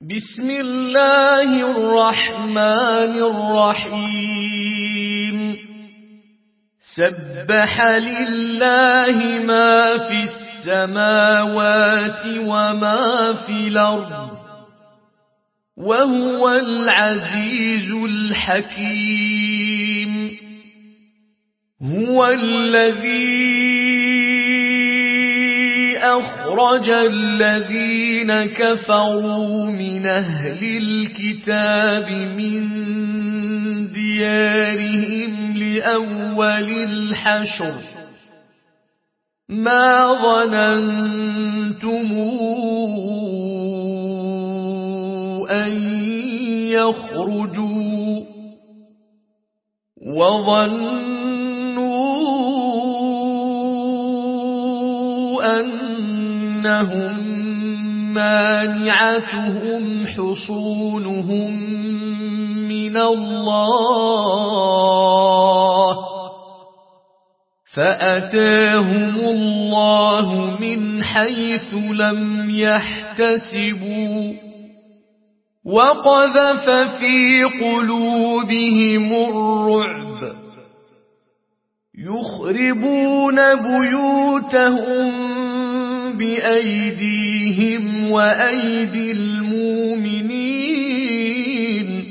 بسم الله الرحمن الرحيم سبح لله ما في السماوات وما في الأرض وهو العزيز الحكيم هو الذي أخرج الذين كفروا من أهل الكتاب من ديارهم لأول الحشر ما ظننتم أن يخرجوا وظنوا أنهم مانعتهم حصونهم من الله فأتاهم الله من حيث لم يحتسبوا وقذف في قلوبهم الرعب يخربون بيوتهم بأيديهم وأيدي المؤمنين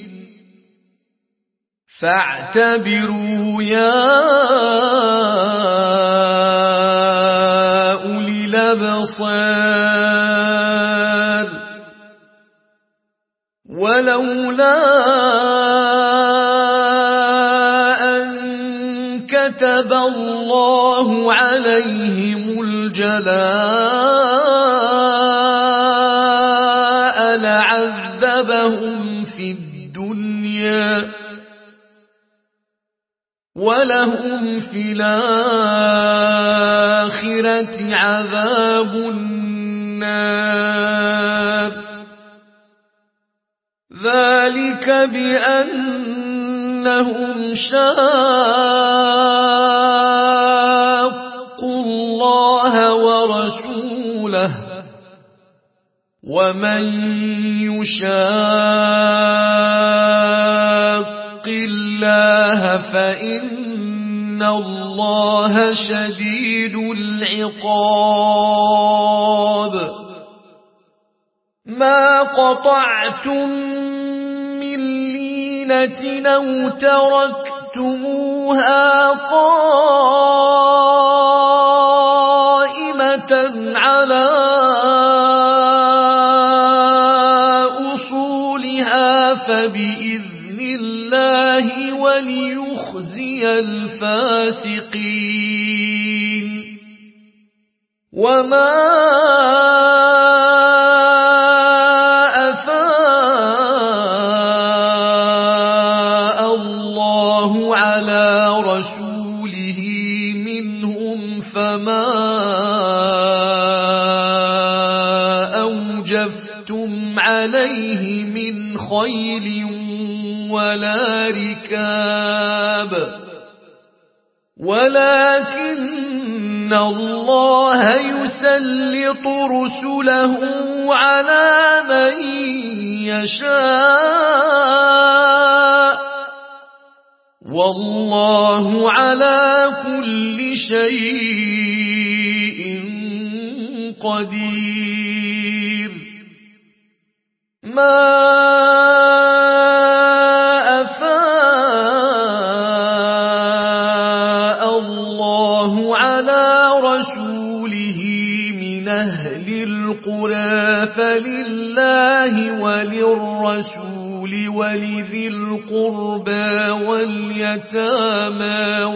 فاعتبروا يا أولي الأبصار ولولا كتب الله عليهم الجلاء لعذبهم في الدنيا ولهم في الآخرة عذاب النار ذلك بأنهم شاقوا الله ورسوله ومن يشاق الله فإن الله شديد العقاب ما قطعتم من لينة أو تركتموها قائمة على أصولها فبإذن الله وليخزي الفاسقين وما أفاء الله على رسوله منهم فما أوجفتم عليه من خيل ولا ركاب ولكن الله يسلط رسله على من يشاء والله على كل شيء قدير ما أفاء الله على رسوله من أهل القرى فلله وللرسول ولذي القربى واليتامى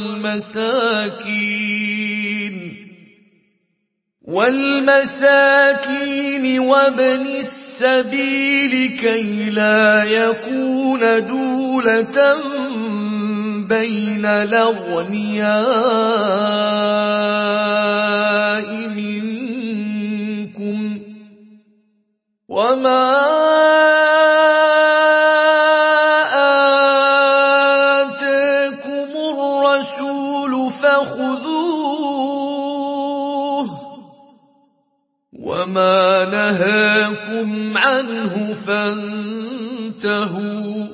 والمساكين وابن السبيل كي لا يكون دولة بين الأغنياء منكم وما آتاكم الرسول فخذوه وما نهاكم عنه فانتهوا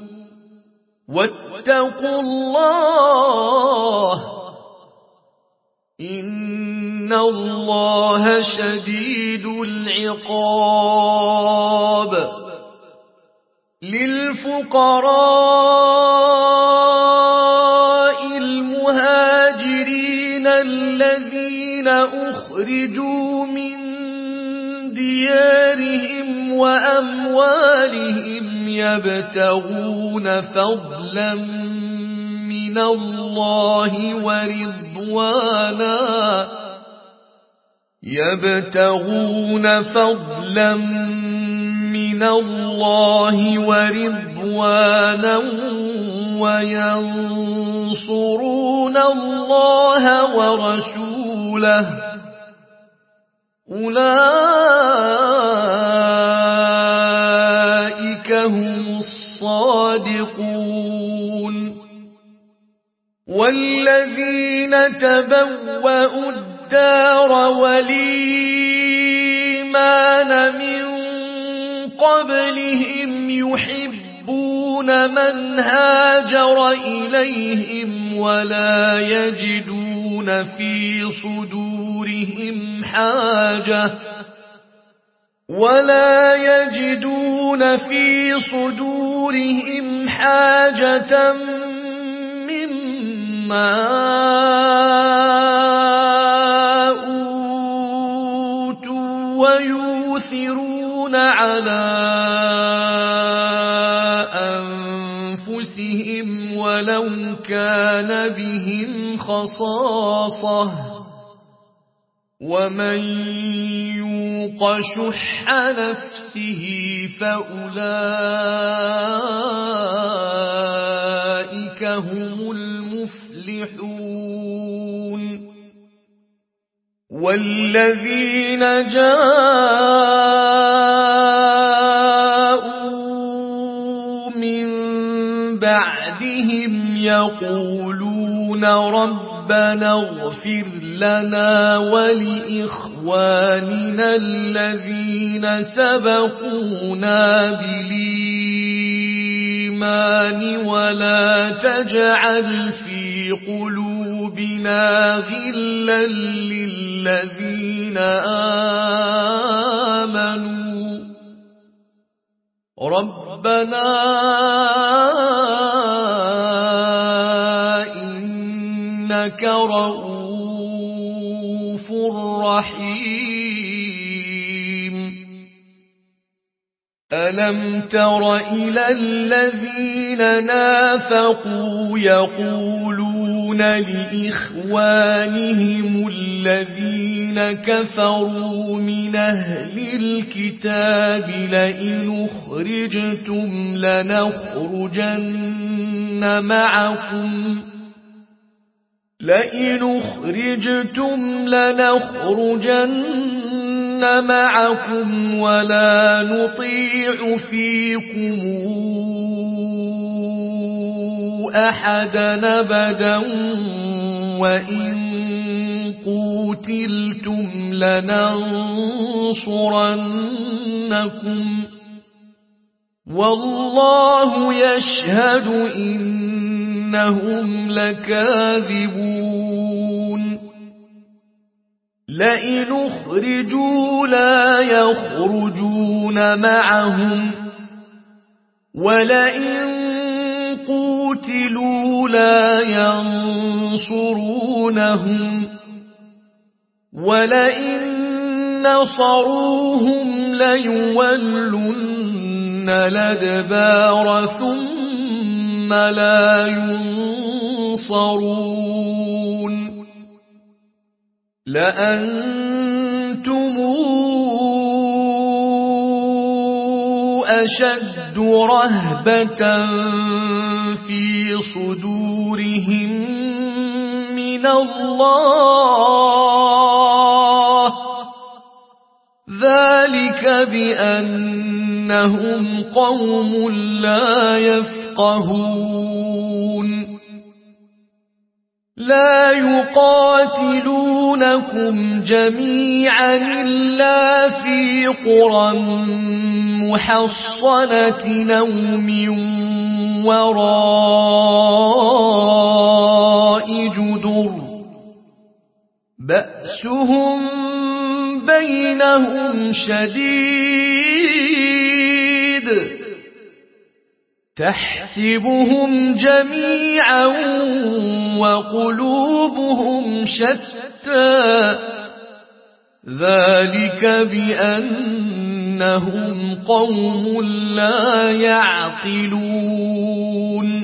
واتقوا الله إن الله شديد العقاب للفقراء المهاجرين الذين أخرجوا من ديارهم وأموالهم يبتغون فضلا من الله ورضوانا وينصرون الله ورسوله أولئك هم الصادقون والذين تبوأوا الدار والإيمان من قبلهم يحبون من هاجر إليهم ولا يجدون في صدورهم حاجة مما أوتوا ويؤثرون على أنفسهم ولو كان بهم خصاصة ومن يوق شح نفسه فأولئك هم المفلحون والذين جاءوا من بعدهم يقولون ربنا اغفر لنا ولإخواننا الذين سبقونا بالإيمان ولا تجعل في قلوبنا غلا للذين آمنوا ربنا إنك رؤوف رحيم ألم تر إلى الذين نافقوا يقولون لإخوانهم الذين كفروا من أهل الكتاب لئن أخرجتم لنخرجن معكم ولا نطيع فيكم أحدا أبدا وإن قوتلتم لننصرنكم والله يشهد إنهم لكاذبون لئن أخرجوا لا يخرجون معهم ولئن قوتلوا لا ينصرونهم ولئن نصروهم ليولن الأدبار ثم لا ينصرون لأنتم أشد رهبة في صدورهم من الله ذلك بأنهم قوم لا يفقهون لا يقاتلونكم جميعا إلا في قرى محصنة أو من وراء جدر بأسهم بينهم شديد تحسبهم جميعا وقلوبهم شتى ذلك بأنهم قوم لا يعقلون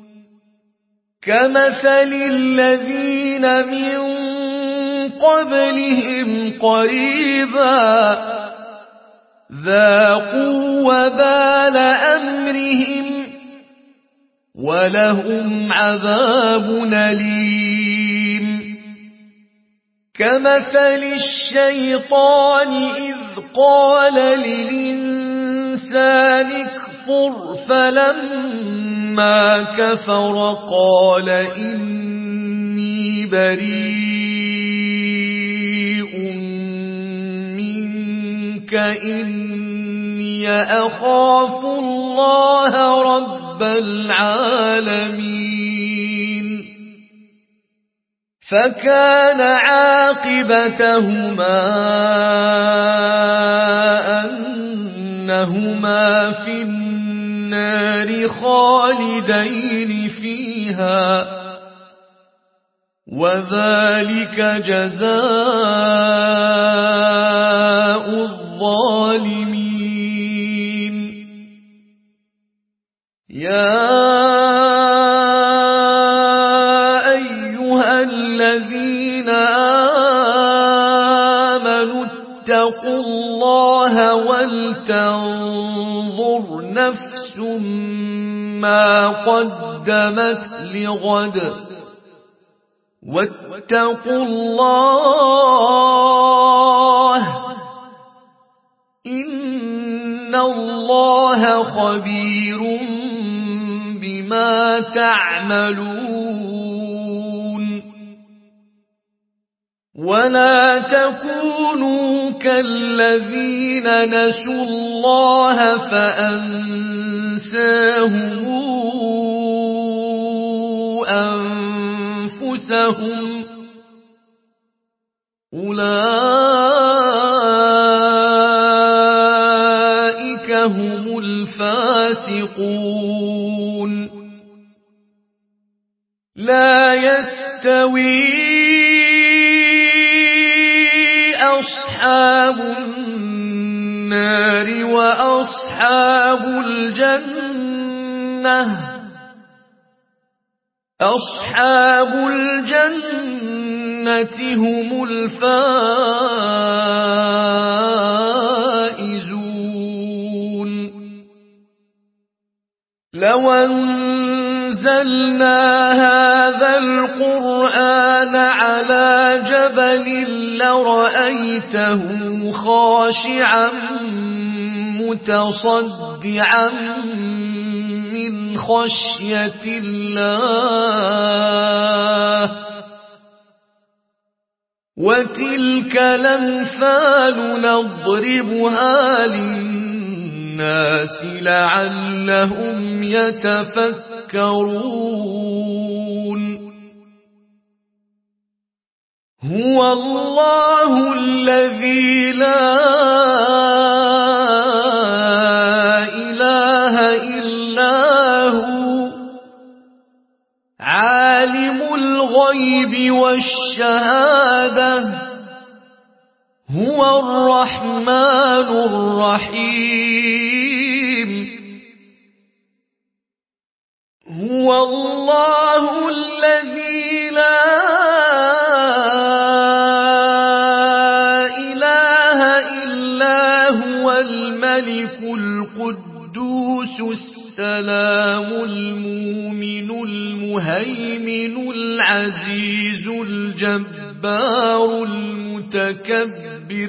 كمثل الذين من قبلهم قريبا ذاقوا وبال أمرهم ولهم عذاب أليم كمثل الشيطان إذ قال للإنسان اكفر فلما كفر قال إني بريء منك إني أخاف الله رب العالمين فكان عاقبتهما أنهما في النار خالدين فيها وذلك جزاء الظالمين يا أيها الذين آمنوا اتقوا الله ولتنظر نفس ما قدمت لغد واتقوا الله إن الله خبير بما تعملون ولا تكونوا كالذين نسوا الله فأنساهم أنفسهم أولئك هم الفاسقون لا يستوي أصحاب النار وأصحاب الجنة أصحاب الجنة هم الفائزون لو أنزلنا هذا القرآن على جبل لرأيته خاشعا متصدعا من خشية الله وتلك الأمثال نضربها للناس لعلهم يتفكرون هو الله الذي لا إله إلا هو عالم الغيب والشهادة هو الرحمن الرحيم هو الله الذي لا إله إلا هو الملك القدوس السلام المؤمن المهيمن العزيز الجبار المتكبر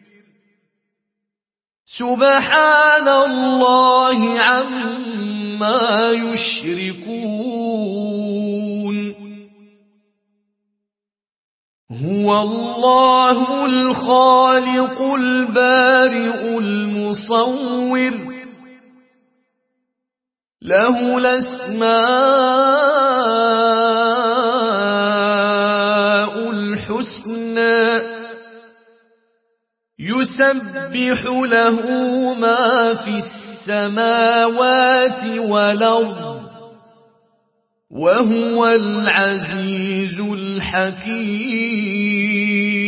سبحان الله عما يشركون هو الله الخالق البارئ المصور له الأسماء الحسنى يسبح له ما في السماوات والأرض وهو العزيز الحكيم